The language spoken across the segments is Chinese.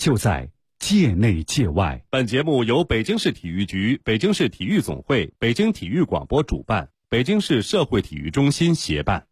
就在界内界外。 本节目由北京市体育局、北京市体育总会、北京体育广播主办，北京市社会体育中心协办。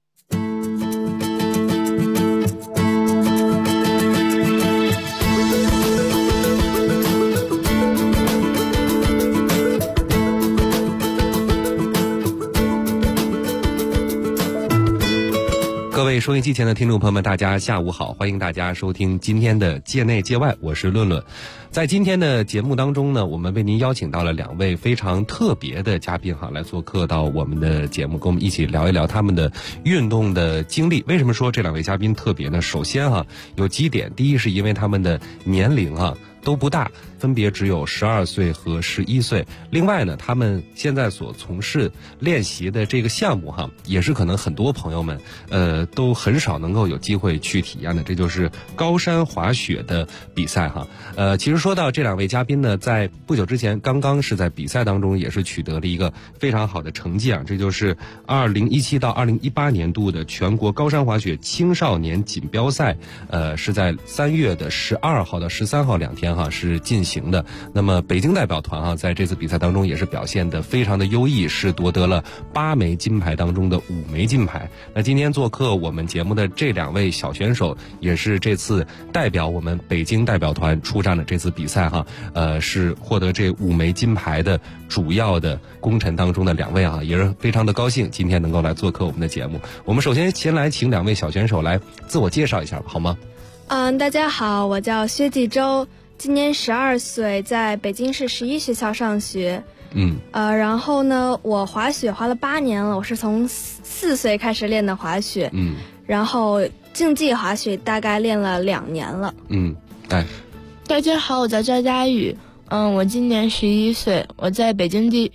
各位收音机前的听众朋友们，大家下午好，欢迎大家收听今天的界内界外，我是论论。在今天的节目当中呢，我们为您邀请到了两位非常特别的嘉宾来做客到我们的节目，跟我们一起聊一聊他们的运动的经历。为什么说这两位嘉宾特别呢？首先有几点，第一是因为他们的年龄都不大，分别只有12岁和11岁。另外呢，他们现在所从事练习的这个项目也是可能很多朋友们都很少能够有机会去体验的，这就是高山滑雪的比赛其实说到这两位嘉宾呢，在不久之前刚刚是在比赛当中也是取得了一个非常好的成绩这就是2017到2018年度的全国高山滑雪青少年锦标赛，是在3月的12号到13号2天是进行的。那么北京代表团在这次比赛当中也是表现得非常的优异，是夺得了8枚金牌当中的5枚金牌。那今天做客我们节目的这两位小选手，也是这次代表我们北京代表团出战的这次比赛是获得这5枚金牌的主要的功臣当中的两位也是非常的高兴今天能够来做客我们的节目。我们首先先来请两位小选手来自我介绍一下好吗？ 大家好，我叫薛继周，今年12岁，在北京市11学校上学。然后呢，我滑雪滑了8年了，我是从4岁开始练的滑雪。然后竞技滑雪大概练了2年了。 大家好，我叫赵佳宇，我今年11岁，我在北京第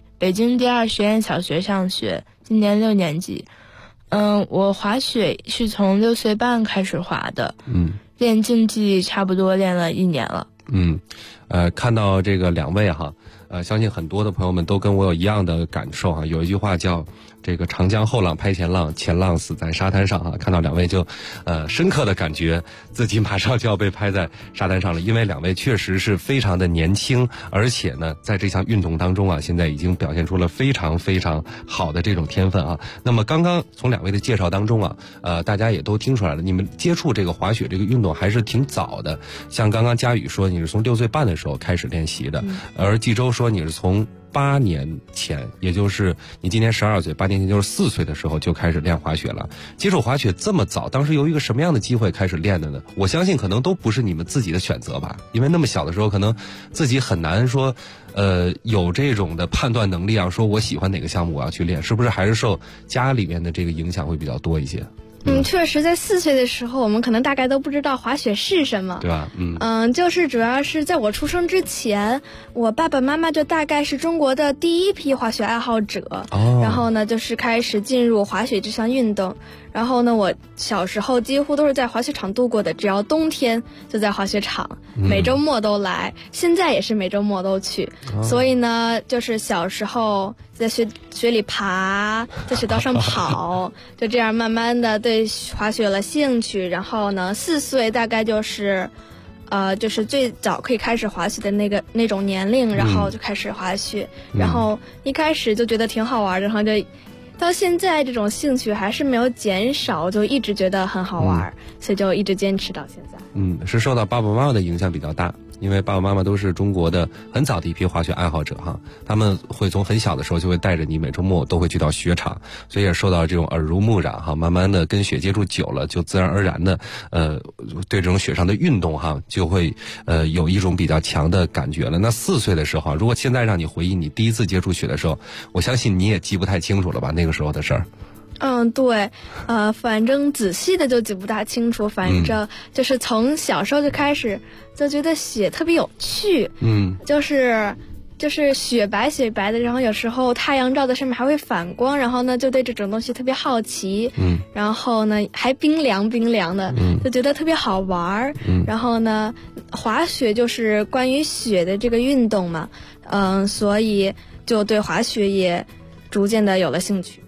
2实验小学上学，今年6年级。我滑雪是从6岁半开始滑的。练竞技差不多练了1年了。 看到这个两位相信很多的朋友们都跟我有一样的感受有一句话叫这个长江后浪拍前浪，前浪死在沙滩上看到两位就深刻的感觉自己马上就要被拍在沙滩上了，因为两位确实是非常的年轻，而且呢在这项运动当中现在已经表现出了非常非常好的这种天分那么刚刚从两位的介绍当中大家也都听出来了，你们接触这个滑雪这个运动还是挺早的。像刚刚佳宇说你是从6岁半的时候开始练习的，而纪周说你是从8年前，也就是你今年12岁，8年前就是4岁的时候就开始练滑雪了。接触滑雪这么早，当时由一个什么样的机会开始练的呢？我相信可能都不是你们自己的选择吧，因为那么小的时候可能自己很难说有这种的判断能力说我喜欢哪个项目我要去练，是不是还是受家里面的这个影响会比较多一些？ 确实在4岁的时候，我们可能大概都不知道滑雪是什么， 对吧？ 就是主要是在我出生之前，我爸爸妈妈就大概是中国的第一批滑雪爱好者。然后呢，就是开始进入滑雪这项运动。然后呢，我小时候几乎都是在滑雪场度过的，只要冬天就在滑雪场，每周末都来，现在也是每周末都去。所以呢，就是小时候在雪里爬，在雪道上跑，就这样慢慢的对滑雪有了兴趣。然后呢，4岁大概就是就是最早可以开始滑雪的那种年龄，然后就开始滑雪。然后一开始就觉得挺好玩的，然后就到现在这种兴趣还是没有减少，就一直觉得很好玩，所以就一直坚持到现在。 是受到爸爸妈妈的影响比较大，因为爸爸妈妈都是中国的很早的一批滑雪爱好者他们会从很小的时候就会带着你每周末都会去到雪场，所以也受到这种耳濡目染慢慢的跟雪接触久了，就自然而然的对这种雪上的运动就会有一种比较强的感觉了。那4岁的时候如果现在让你回忆你第一次接触雪的时候，我相信你也记不太清楚了吧，那个时候的事儿。 对，反正仔细的就记不大清楚，反正就是从小时候就开始就觉得雪特别有趣，就是雪白雪白的，然后有时候太阳照在上面还会反光，然后呢就对这种东西特别好奇，然后呢还冰凉冰凉的，就觉得特别好玩。然后呢滑雪就是关于雪的这个运动嘛，所以就对滑雪也逐渐的有了兴趣。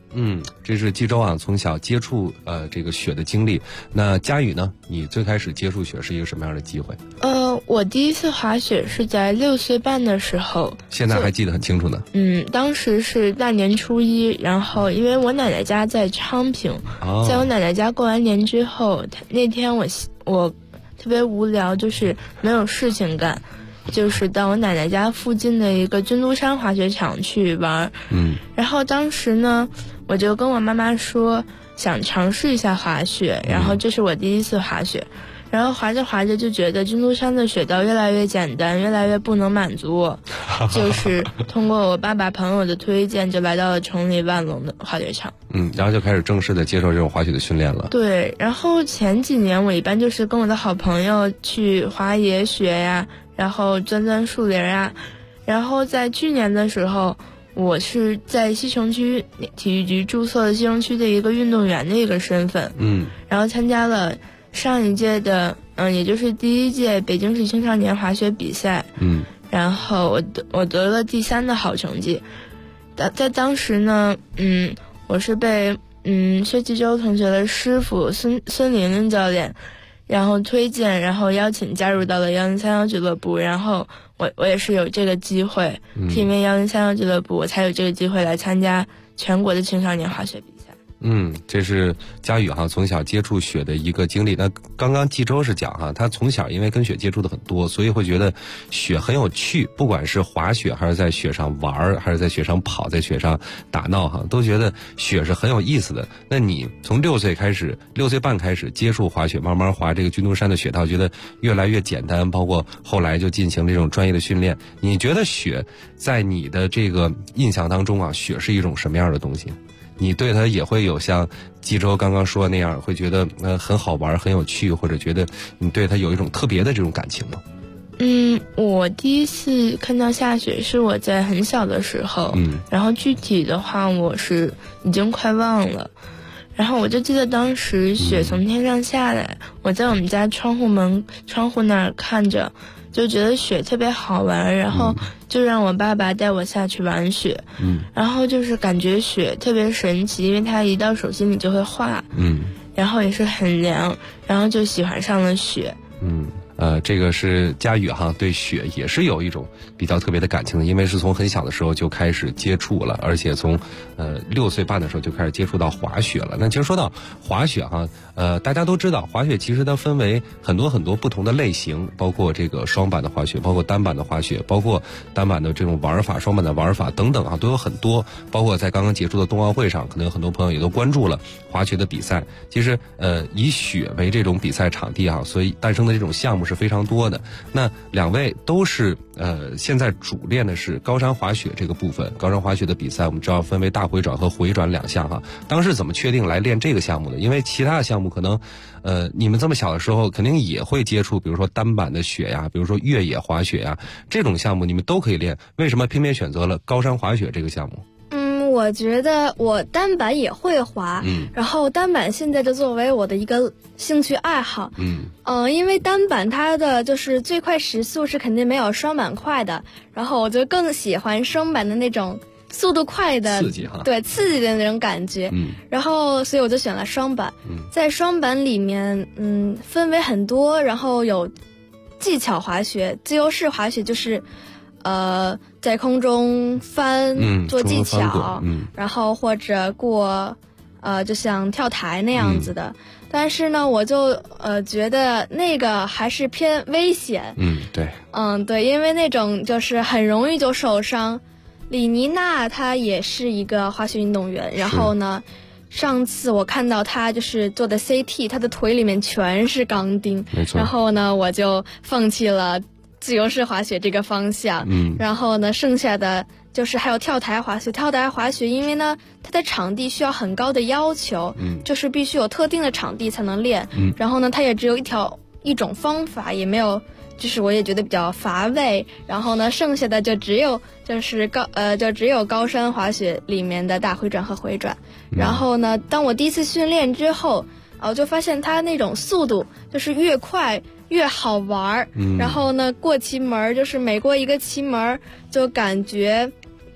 这是冀州啊从小接触这个雪的经历。那佳宇呢？你最开始接触雪是一个什么样的机会？ 我第一次滑雪是在6岁半的时候， 现在还记得很清楚呢。 当时是大年初一，然后因为我奶奶家在昌平，在我奶奶家过完年之后，那天我特别无聊，就是没有事情干，就是到我奶奶家附近的一个军都山滑雪场去玩。然后当时呢，我就跟我妈妈说想尝试一下滑雪，然后这是我第一次滑雪。然后滑着滑着就觉得军都山的雪道越来越简单，越来越不能满足我，就是通过我爸爸朋友的推荐，就来到了城里万隆的滑雪场。 然后就开始正式的接受这种滑雪的训练了。 对，然后前几年我一般就是跟我的好朋友去滑野雪呀，然后钻树林啊。然后在去年的时候，我是在西城区体育局注册了西城区的一个运动员的一个身份，然后参加了上一届的也就是第1届北京市青少年滑雪比赛，然后我得了第3的好成绩。在当时呢，我是被薛继洲同学的师傅孙玲玲教练然后推荐，然后邀请加入到了1031俱乐部，然后我也是有这个机会，是因为1031俱乐部我才有这个机会来参加全国的青少年滑雪比赛。 这是佳宇哈从小接触雪的一个经历。那刚刚冀州是讲哈，他从小因为跟雪接触的很多，所以会觉得雪很有趣，不管是滑雪还是在雪上玩，还是在雪上跑，在雪上打闹哈，都觉得雪是很有意思的。那你从6岁半开始接触滑雪，慢慢滑这个军都山的雪道，觉得越来越简单，包括后来就进行这种专业的训练。你觉得雪在你的这个印象当中啊，雪是一种什么样的东西？你对它也会有像冀州刚刚说那样，会觉得很好玩很有趣，或者觉得你对它有一种特别的这种感情吗？ 我第一次看到下雪是我在很小的时候，然后具体的话我是已经快忘了。然后我就记得当时雪从天上下来，我在我们家窗户那儿看着，就觉得雪特别好玩，然后就让我爸爸带我下去玩雪。然后就是感觉雪特别神奇，因为它一到手心里就会化，然后也是很凉，然后就喜欢上了雪。 这个是佳宇哈，对雪也是有一种比较特别的感情的，因为是从很小的时候就开始接触了，而且从6岁半的时候就开始接触到滑雪了。那其实说到滑雪哈，大家都知道滑雪其实它分为很多不同的类型，包括这个双板的滑雪，包括单板的滑雪，包括单板的这种玩法，双板的玩法等等啊，都有很多。包括在刚刚结束的冬奥会上，可能有很多朋友也都关注了滑雪的比赛。其实以雪为这种比赛场地啊，所以诞生的这种项目是非常多的。那两位都是现在主练的是高山滑雪这个部分。高山滑雪的比赛我们知道分为大回转和回转2项哈。当时怎么确定来练这个项目的？因为其他的项目可能你们这么小的时候肯定也会接触，比如说单板的雪呀，比如说越野滑雪呀，这种项目你们都可以练，为什么偏偏选择了高山滑雪这个项目？ 我觉得我单板也会滑，然后单板现在就作为我的一个兴趣爱好，因为单板它的就是最快时速是肯定没有双板快的，然后我就更喜欢双板的那种速度快的刺激哈， 对，刺激的那种感觉，然后所以我就选了双板。在双板里面，分为很多，然后有技巧滑雪、自由式滑雪，就是在空中翻做技巧，然后或者过就像跳台那样子的。但是呢，我就觉得那个还是偏危险。 对。 对，因为那种就是很容易就受伤。李妮娜她也是一个滑雪运动员，然后呢，上次我看到她就是做的 CT， 她的腿里面全是钢钉， 没错。 然后呢，我就放弃了自由式滑雪这个方向，然后呢，剩下的就是还有跳台滑雪。跳台滑雪，因为呢，它的场地需要很高的要求，就是必须有特定的场地才能练，然后呢，它也只有一种方法，也没有，就是我也觉得比较乏味。然后呢，剩下的就只有高山滑雪里面的大回转和回转。然后呢，当我第一次训练之后，我就发现它那种速度就是越快越好玩，然后呢，过旗门就是每过一个旗门就感觉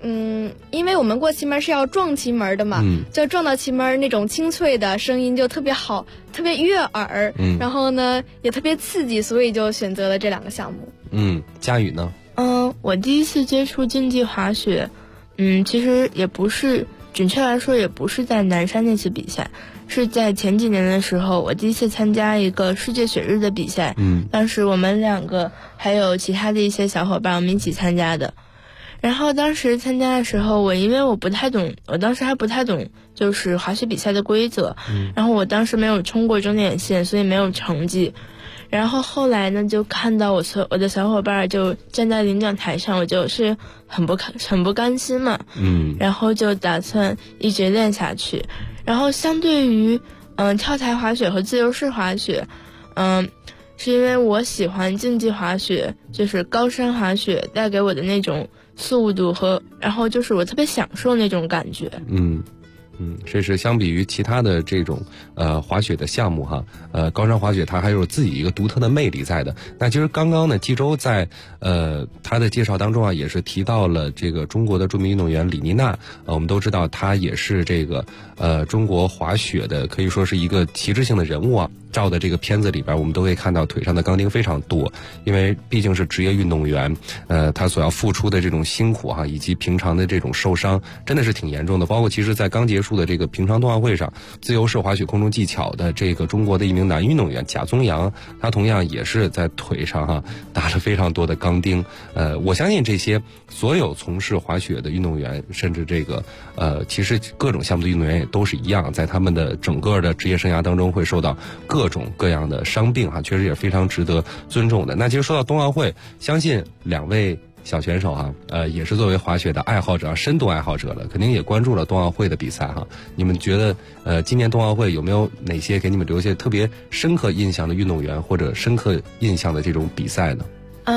因为我们过旗门是要撞旗门的嘛，就撞到旗门那种清脆的声音就特别好，特别悦耳，然后呢也特别刺激，所以就选择了这2个项目。 佳宇呢？ 我第一次接触竞技滑雪，其实也不是，准确来说也不是在南山那次比赛，是在前几年的时候，我第一次参加一个世界雪日的比赛，当时我们2个还有其他的一些小伙伴，我们一起参加的。然后当时参加的时候，因为我不太懂，我当时还不太懂就是滑雪比赛的规则，然后我当时没有冲过终点线，所以没有成绩。然后后来呢，就看到我的小伙伴就站在领奖台上，我就是很不甘心嘛，然后就打算一直练下去。然后相对于跳台滑雪和自由式滑雪，是因为我喜欢竞技滑雪，就是高山滑雪带给我的那种速度然后就是我特别享受那种感觉。 这是相比于其他的这种滑雪的项目哈，高山滑雪它还有自己一个独特的魅力在的。那其实刚刚呢，纪州在他的介绍当中啊，也是提到了这个中国的著名运动员李妮娜，我们都知道她也是这个中国滑雪的可以说是一个旗帜性的人物啊。照的这个片子里边，我们都会看到腿上的钢钉非常多，因为毕竟是职业运动员，他所要付出的这种辛苦哈，以及平常的这种受伤，真的是挺严重的。包括其实在刚结束的这个平昌冬奥会上，自由式滑雪空中技巧的这个中国的一名男运动员贾宗洋，他同样也是在腿上哈打了非常多的钢钉。我相信这些所有从事滑雪的运动员，甚至这个其实各种项目的运动员也都是一样，在他们的整个的职业生涯当中会受到各种各样的伤病哈，确实也非常值得尊重的。那其实说到冬奥会，相信2位小选手哈，也是作为滑雪的爱好者、深度爱好者了，肯定也关注了冬奥会的比赛哈。你们觉得今年冬奥会有没有哪些给你们留下特别深刻印象的运动员或者深刻印象的这种比赛呢？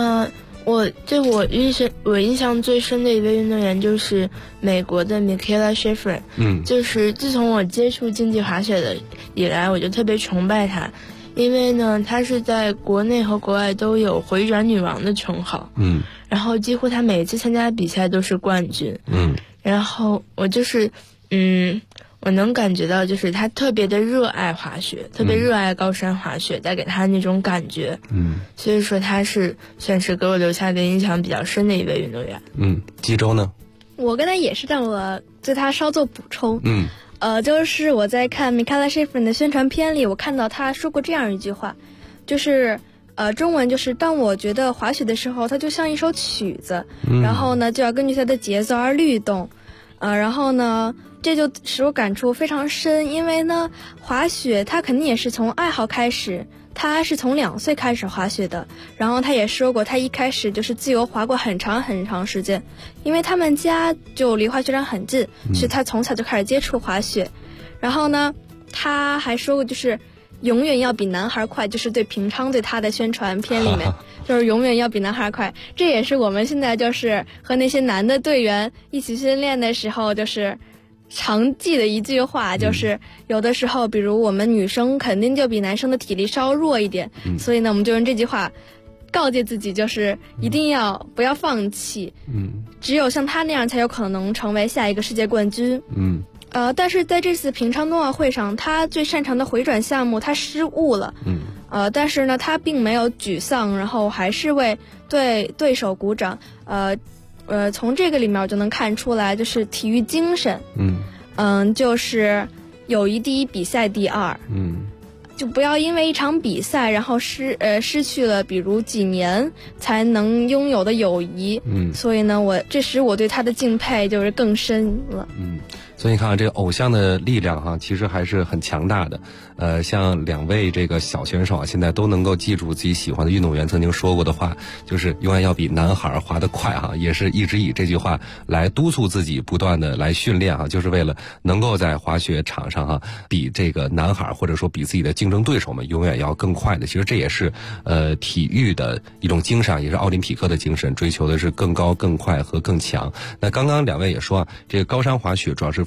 我印象最深的一位运动员就是美国的 Mikaela Shiffrin，就是自从我接触竞技滑雪的以来，我就特别崇拜她，因为呢，她是在国内和国外都有回转女王的称号，然后几乎她每一次参加比赛都是冠军，然后我就是我能感觉到，就是他特别的热爱滑雪，特别热爱高山滑雪，带给他那种感觉。所以说他是算是给我留下的印象比较深的一位运动员。 纪州呢？ 我跟他也是，但我对他稍作补充。就是我在看 Mikaela Shiffrin 的宣传片里，我看到他说过这样一句话，就是中文就是当我觉得滑雪的时候，它就像一首曲子，然后呢就要根据它的节奏而律动，然后呢。这就使我感触非常深，因为呢，滑雪他肯定也是从爱好开始，他是从2岁开始滑雪的，然后他也说过，他一开始就是自由滑过很长很长时间，因为他们家就离滑雪场很近，所以他从小就开始接触滑雪。然后呢，他还说过，就是永远要比男孩快，就是对平昌对他的宣传片里面，就是永远要比男孩快。这也是我们现在就是和那些男的队员一起训练的时候，就是常记的一句话，就是有的时候比如我们女生肯定就比男生的体力稍弱一点，所以呢我们就用这句话告诫自己，就是一定要不要放弃，只有像他那样才有可能成为下一个世界冠军。但是在这次平昌冬奥会上，他最擅长的回转项目他失误了，但是呢他并没有沮丧，然后还是为对手鼓掌。从这个里面我就能看出来，就是体育精神，就是友谊第一，比赛第二，就不要因为一场比赛，然后失去了比如几年才能拥有的友谊，所以呢，这使我对他的敬佩就是更深了。 所以你看这个偶像的力量哈，其实还是很强大的。像2位这个小选手啊，现在都能够记住自己喜欢的运动员曾经说过的话，就是永远要比男孩滑得快哈，也是一直以这句话来督促自己不断的来训练哈，就是为了能够在滑雪场上哈比这个男孩或者说比自己的竞争对手们永远要更快的。其实这也是体育的一种精神，也是奥林匹克的精神，追求的是更高、更快和更强。那刚刚2位也说啊，这个高山滑雪主要是分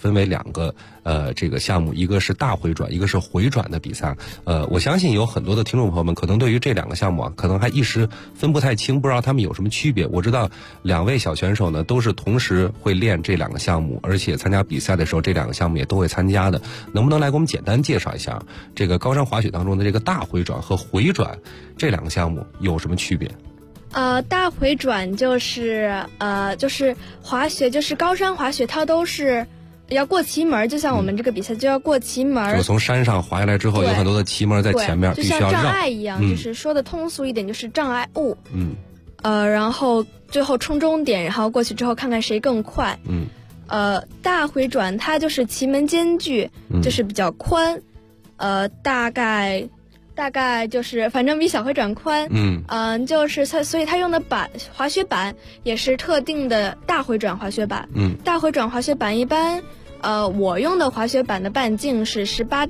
分为2个这个项目，一个是大回转，一个是回转的比赛。我相信有很多的听众朋友们可能对于这2个项目啊，可能还一时分不太清，不知道他们有什么区别。我知道2位小选手呢都是同时会练这2个项目，而且参加比赛的时候这2个项目也都会参加的。能不能来给我们简单介绍一下这个高山滑雪当中的这个大回转和回转这2个项目有什么区别？ 大回转就是滑雪，就是高山滑雪，它都是要过旗门，就像我们这个比赛就要过旗门， 就从山上滑下来之后，有很多的旗门在前面，必须要绕， 就像障碍一样，就是说的通俗一点，就是障碍物。然后最后冲终点，然后过去之后看看谁更快。大回转它就是旗门间距就是比较宽，大概就是反正比小回转宽。就是所以它用的滑雪板也是特定的大回转滑雪板。大回转滑雪板一般，我用的滑雪板的半径是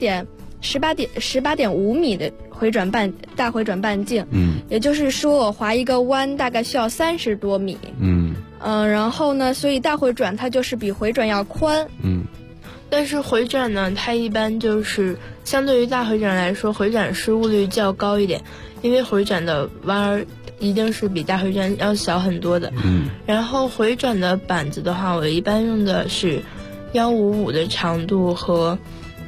18.5米的大回转半径。也就是说我滑一个弯大概需要30多米。然后呢，所以大回转它就是比回转要宽。 但是回转呢，它一般就是相对于大回转来说，回转失误率较高一点，因为回转的弯儿一定是比大回转要小很多的。然后回转的板子的话，我一般用的是155的长度和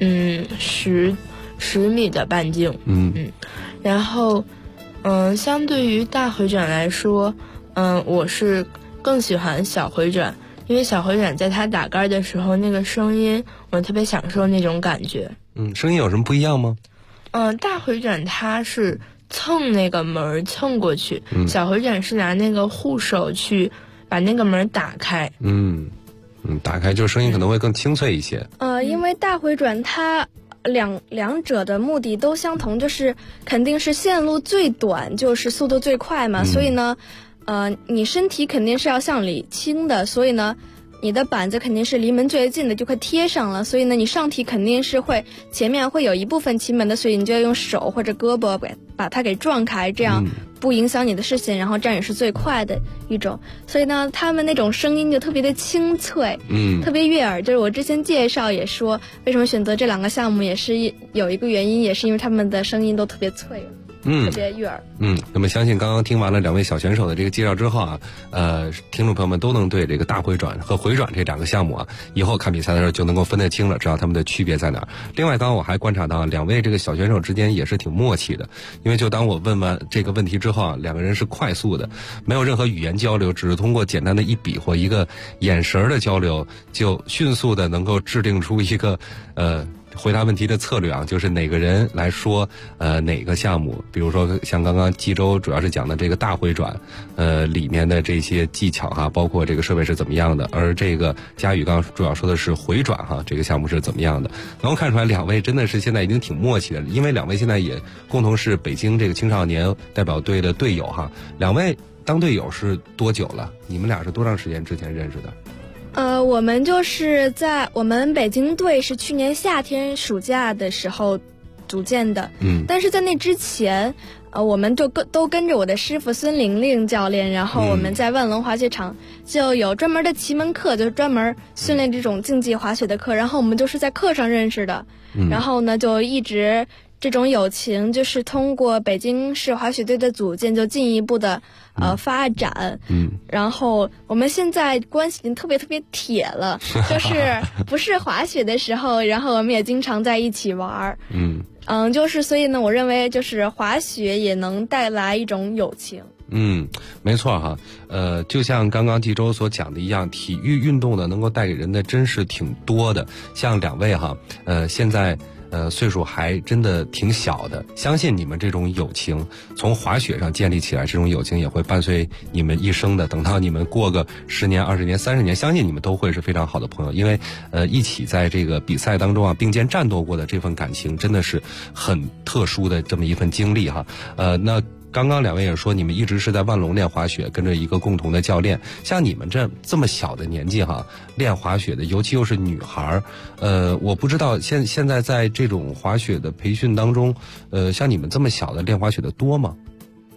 10米的半径。然后相对于大回转来说，我是更喜欢小回转。因为小回转在它打杆的时候，那个声音我特别享受那种感觉。 声音有什么不一样吗？ 大回转它是蹭那个门蹭过去，小回转是拿那个护手去把那个门打开。 打开就声音可能会更清脆一些。 因为大回转它两者的目的都相同，就是肯定是线路最短，就是速度最快嘛。所以呢你身体肯定是要向里倾的，所以呢你的板子肯定是离门最近的，就快贴上了，所以呢你上体肯定是前面会有一部分旗门的，所以你就要用手或者胳膊把它给撞开，这样不影响你的视线，然后这样也是最快的一种。所以呢他们那种声音就特别的清脆，特别悦耳。就是我之前介绍也说为什么选择这2个项目，也是有一个原因，也是因为他们的声音都特别脆，特别悦耳。 那么相信刚刚听完了2位小选手的这个介绍之后啊，听众朋友们都能对这个大回转和回转这2个项目啊，以后看比赛的时候就能够分得清了，知道他们的区别在哪儿。另外，刚刚我还观察到2位这个小选手之间也是挺默契的，因为就当我问完这个问题之后啊，2个人是快速的，没有任何语言交流，只是通过简单的一比划一个眼神的交流，就迅速的能够制定出一个回答问题的策略啊，就是哪个人来说哪个项目，比如说像刚刚冀州主要是讲的这个大回转里面的这些技巧哈，包括这个设备是怎么样的，而这个佳宇刚刚主要说的是回转哈，这个项目是怎么样的。能够看出来2位真的是现在已经挺默契的，因为2位现在也共同是北京这个青少年代表队的队友哈。2位当队友是多久了？你们俩是多长时间之前认识的？ 我们就是在我们北京队是去年夏天暑假的时候组建的。但是在那之前我们就都跟着我的师傅孙玲玲教练，然后我们在万隆滑雪场就有专门的旗门课，就是专门训练这种竞技滑雪的课，然后我们就是在课上认识的。然后呢就一直这种友情就是通过北京市滑雪队的组建就进一步的发展。然后我们现在关系已经特别特别铁了，就是不是滑雪的时候，然后我们也经常在一起玩。就是所以呢，我认为就是滑雪也能带来一种友情。 没错哈，就像刚刚冀州所讲的一样，体育运动呢能够带给人的真是挺多的。像2位哈，现在岁数还真的挺小的，相信你们这种友情从滑雪上建立起来，这种友情也会伴随你们一生的。等到你们过个10年、20年、30年，相信你们都会是非常好的朋友，因为一起在这个比赛当中啊并肩战斗过的这份感情，真的是很特殊的这么一份经历哈。那刚刚2位也说，你们一直是在万隆练滑雪，跟着一个共同的教练。像你们这么小的年纪哈，练滑雪的，尤其又是女孩我不知道现在在这种滑雪的培训当中，像你们这么小的练滑雪的多吗？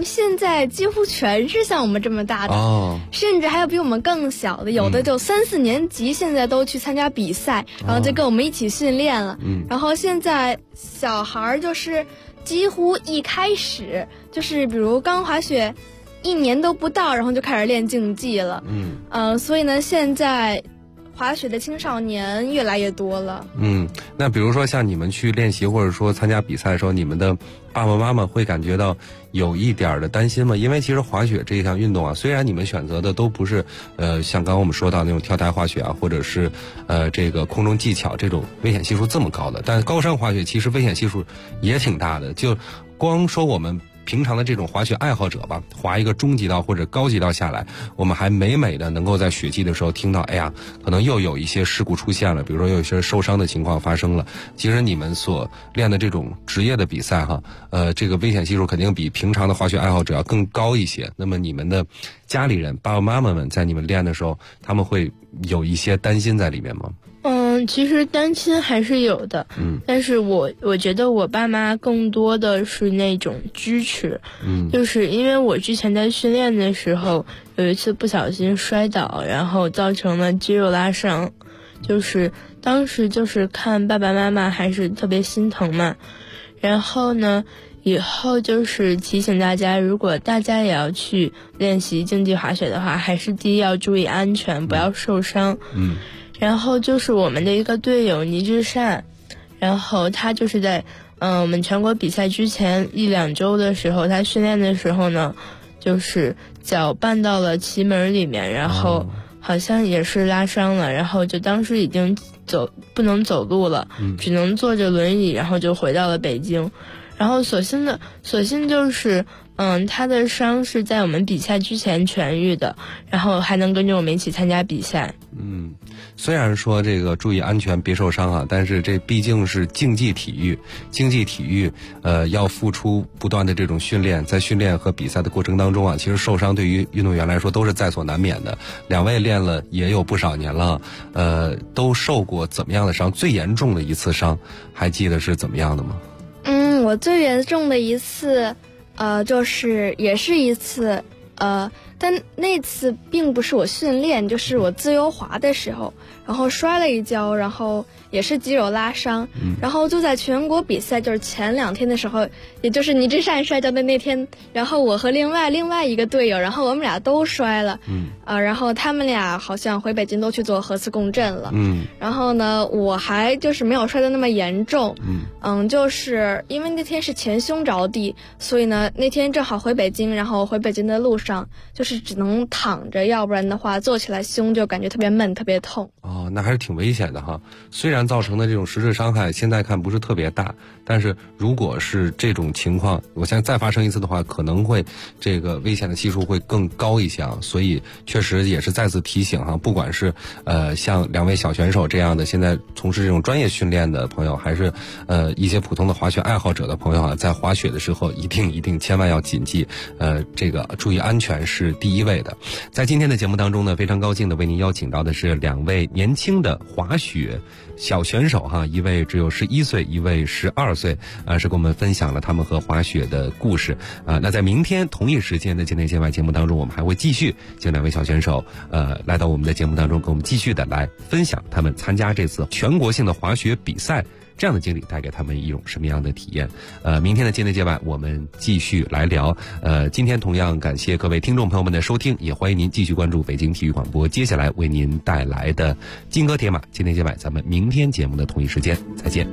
现在几乎全是像我们这么大的，甚至还有比我们更小的，有的就3、4年级，现在都去参加比赛，然后就跟我们一起训练了。然后现在小孩就是几乎一开始就是比如刚滑雪1年都不到，然后就开始练竞技了。所以呢，现在滑雪的青少年越来越多了。 那比如说像你们去练习或者说参加比赛的时候，你们的爸爸妈妈会感觉到有一点的担心吗？因为其实滑雪这一项运动啊，虽然你们选择的都不是像刚刚我们说到那种跳台滑雪啊，或者是这个空中技巧这种危险系数这么高的，但高山滑雪其实危险系数也挺大的。就光说我们平常的这种滑雪爱好者吧，滑一个中级道或者高级道下来，我们还每的能够在雪季的时候听到，哎呀，可能又有一些事故出现了，比如说又有一些受伤的情况发生了。其实你们所练的这种职业的比赛哈，这个危险系数肯定比平常的滑雪爱好者要更高一些。那么你们的家里人爸爸妈妈们在你们练的时候，他们会有一些担心在里面吗？ 其实担心还是有的，但是我觉得我爸妈更多的是那种支持，就是因为我之前在训练的时候有一次不小心摔倒，然后造成了肌肉拉伤，就是当时就是看爸爸妈妈还是特别心疼嘛，然后呢以后就是提醒大家，如果大家也要去练习竞技滑雪的话，还是第一要注意安全，不要受伤。然后就是我们的一个队友倪志善，然后他就是在我们全国比赛之前1、2周的时候，他训练的时候呢，就是脚绊到了旗门里面，然后好像也是拉伤了，然后就当时已经不能走路了，只能坐着轮椅，然后就回到了北京。然后所幸就是他的伤是在我们比赛之前痊愈的，然后还能跟着我们一起参加比赛。 虽然说这个注意安全别受伤啊，但是这毕竟是竞技体育，要付出不断的这种训练，在训练和比赛的过程当中啊，其实受伤对于运动员来说都是在所难免的。2位练了也有不少年了，都受过怎么样的伤？最严重的一次伤还记得是怎么样的吗？ 我最严重的一次就是也是一次但那次并不是我训练，就是我自由滑的时候，然后摔了一跤，然后也是肌肉拉伤，然后就在全国比赛就是前2天的时候，也就是倪志善摔跤的那天，然后我和另外一个队友，然后我们俩都摔了，然后他们俩好像回北京都去做核磁共振了，然后呢我还就是没有摔得那么严重，就是因为那天是前胸着地，所以呢那天正好回北京，然后回北京的路上就是只能躺着，要不然的话坐起来胸就感觉特别闷特别痛。 那还是挺危险的哈。虽然造成的这种实质伤害现在看不是特别大，但是如果是这种情况，我相信再发生一次的话，可能会这个危险的系数会更高一些啊。所以确实也是再次提醒哈，不管是像2位小选手这样的现在从事这种专业训练的朋友，还是一些普通的滑雪爱好者的朋友啊，在滑雪的时候一定千万要谨记，这个注意安全是第一位的。在今天的节目当中呢，非常高兴的为您邀请到的是2位年轻的滑雪小选手哈，一位只有11岁，一位12岁，是跟我们分享了他们和滑雪的故事。那在明天同一时间的境内界外节目当中，我们还会继续请2位小选手来到我们的节目当中，跟我们继续的来分享他们参加这次全国性的滑雪比赛这样的经历带给他们一种什么样的体验。明天的境内界外我们继续来聊。今天同样感谢各位听众朋友们的收听，也欢迎您继续关注北京体育广播接下来为您带来的金戈铁马境内界外，咱们明天节目的同一时间再见。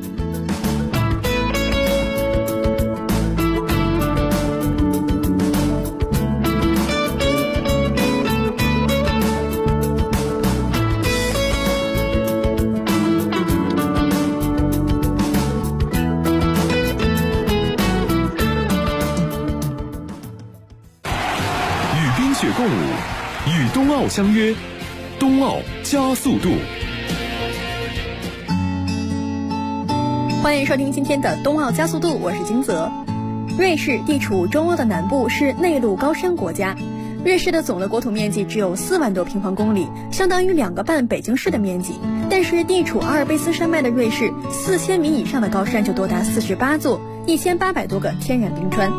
共舞，与冬奥相约，冬奥加速度。 欢迎收听今天的冬奥加速度，我是金泽。瑞士地处中欧的南部，是内陆高山国家。瑞士的总的国土面积只有4万多平方公里，相当于2个半北京市的面积。但是地处阿尔卑斯山脉的瑞士，4000米以上的高山就多达48座，1800多个天然冰川。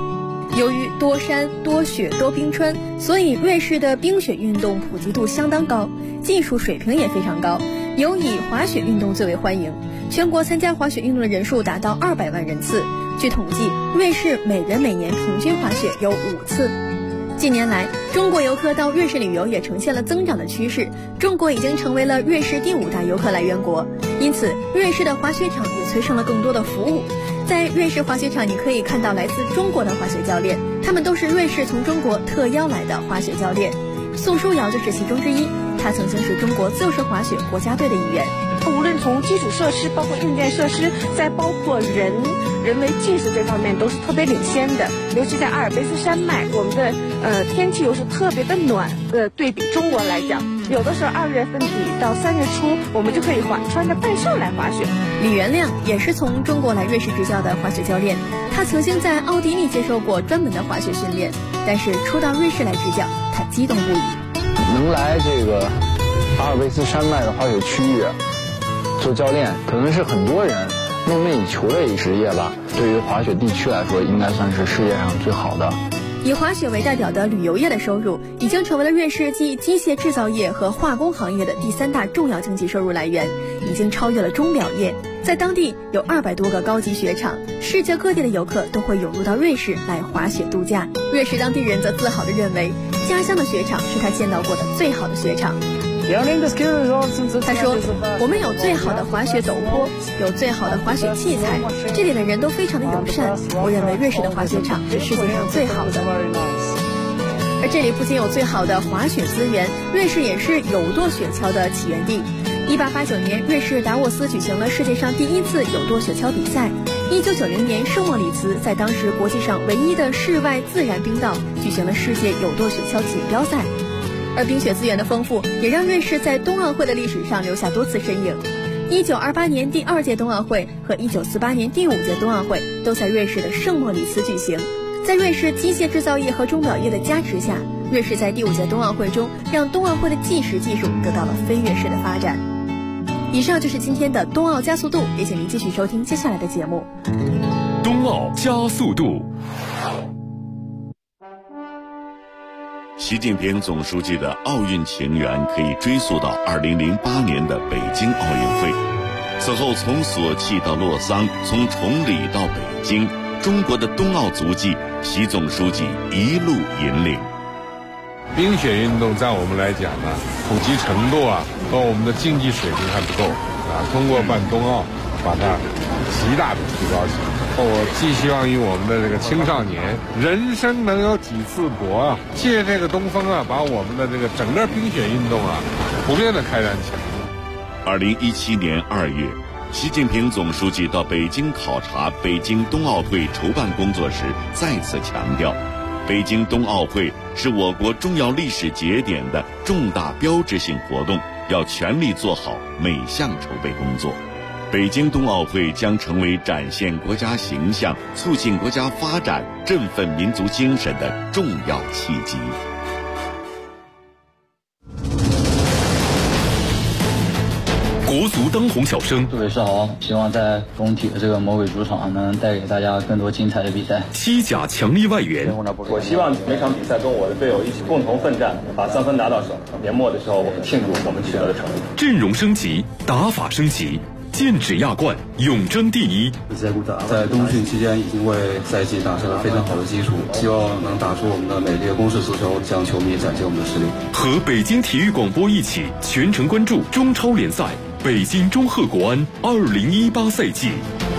由于多山、多雪、多冰川，所以瑞士的冰雪运动普及度相当高，技术水平也非常高，尤以滑雪运动最为欢迎。全国参加滑雪运动的人数达到200万人次。据统计，瑞士每人每年平均滑雪有5次。近年来，中国游客到瑞士旅游也呈现了增长的趋势，中国已经成为了瑞士第5大游客来源国，因此瑞士的滑雪场也催生了更多的服务。在瑞士滑雪场，你可以看到来自中国的滑雪教练，他们都是瑞士从中国特邀来的滑雪教练。宋书瑶就是其中之一，他曾经是中国自由式滑雪国家队的一员。 无论从基础设施，包括硬件设施，再包括人为技术这方面，都是特别领先的。尤其在阿尔卑斯山脉，我们的天气又是特别的暖，对比中国来讲，有的时候2月份底到3月初，我们就可以穿着半袖来滑雪。 李元亮也是从中国来瑞士执教的滑雪教练，他曾经在奥地利接受过专门的滑雪训练，但是初到瑞士来执教，他激动不已。 能来这个阿尔卑斯山脉的滑雪区域做教练，可能是很多人梦寐以求的一职业吧。对于滑雪地区来说，应该算是世界上最好的。 以滑雪为代表的旅游业的收入，已经成为了瑞士继机械制造业和化工行业的第3大重要经济收入来源，已经超越了钟表业。在当地有200多个高级雪场，世界各地的游客都会涌入到瑞士来滑雪度假。瑞士当地人则自豪地认为，家乡的雪场是他见到过的最好的雪场。他说，我们有最好的滑雪陡坡，有最好的滑雪器材，这里的人都非常的友善，我认为瑞士的滑雪场是世界上最好的。而这里不仅有最好的滑雪资源，瑞士也是有舵雪橇的起源地。1889年，瑞士达沃斯举行了世界上第1次有舵雪橇比赛。1990年，圣莫里茨在当时国际上唯一的室外自然冰道举行了世界有舵雪橇锦标赛。而冰雪资源的丰富，也让瑞士在冬奥会的历史上留下多次身影。1928年第2届冬奥会和1948年第5届冬奥会都在瑞士的圣莫里茨举行。在瑞士机械制造业和钟表业的加持下，瑞士在第5届冬奥会中让冬奥会的计时技术得到了飞跃式的发展。以上就是今天的冬奥加速度，也请您继续收听接下来的节目。 冬奥加速度。 习近平总书记的奥运情缘可以追溯到2008年的北京奥运会。此后从索契到洛桑，从崇礼到北京，中国的冬奥足迹，习总书记一路引领。 冰雪运动在我们来讲呢，普及程度和我们的竞技水平还不够通过办冬奥，把它极大的提高起来。我寄希望于我们的这个青少年，人生能有几次搏借这个东风把我们的这个整个冰雪运动普遍的开展起来。 2017年2月，习近平总书记到北京考察北京冬奥会筹办工作时，再次强调，北京冬奥会是我国重要历史节点的重大标志性活动，要全力做好每项筹备工作。北京冬奥会将成为展现国家形象、促进国家发展、振奋民族精神的重要契机。 国足当红小生， 各位是好，希望在工体的这个魔鬼主场能带给大家更多精彩的比赛。 西甲强力外援， 我希望每场比赛跟我的队友一起共同奋战，把3分拿到手。年末的时候，我们庆祝我们取得的成绩。 阵容升级，打法升级，剑指亚冠，永争第一。 在冬训期间已经为赛季打下了非常好的基础，希望能打出我们的美丽的攻势足球，向球迷展现我们的实力。 和北京体育广播一起全程关注中超联赛北京中赫国安2018赛季。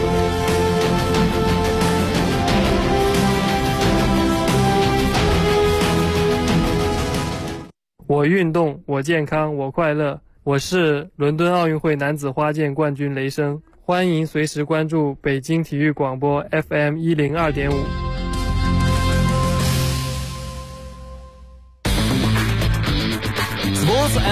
我运动，我健康，我快乐。我是伦敦奥运会男子花剑冠军雷声，欢迎随时关注北京体育广播 FM 102.5。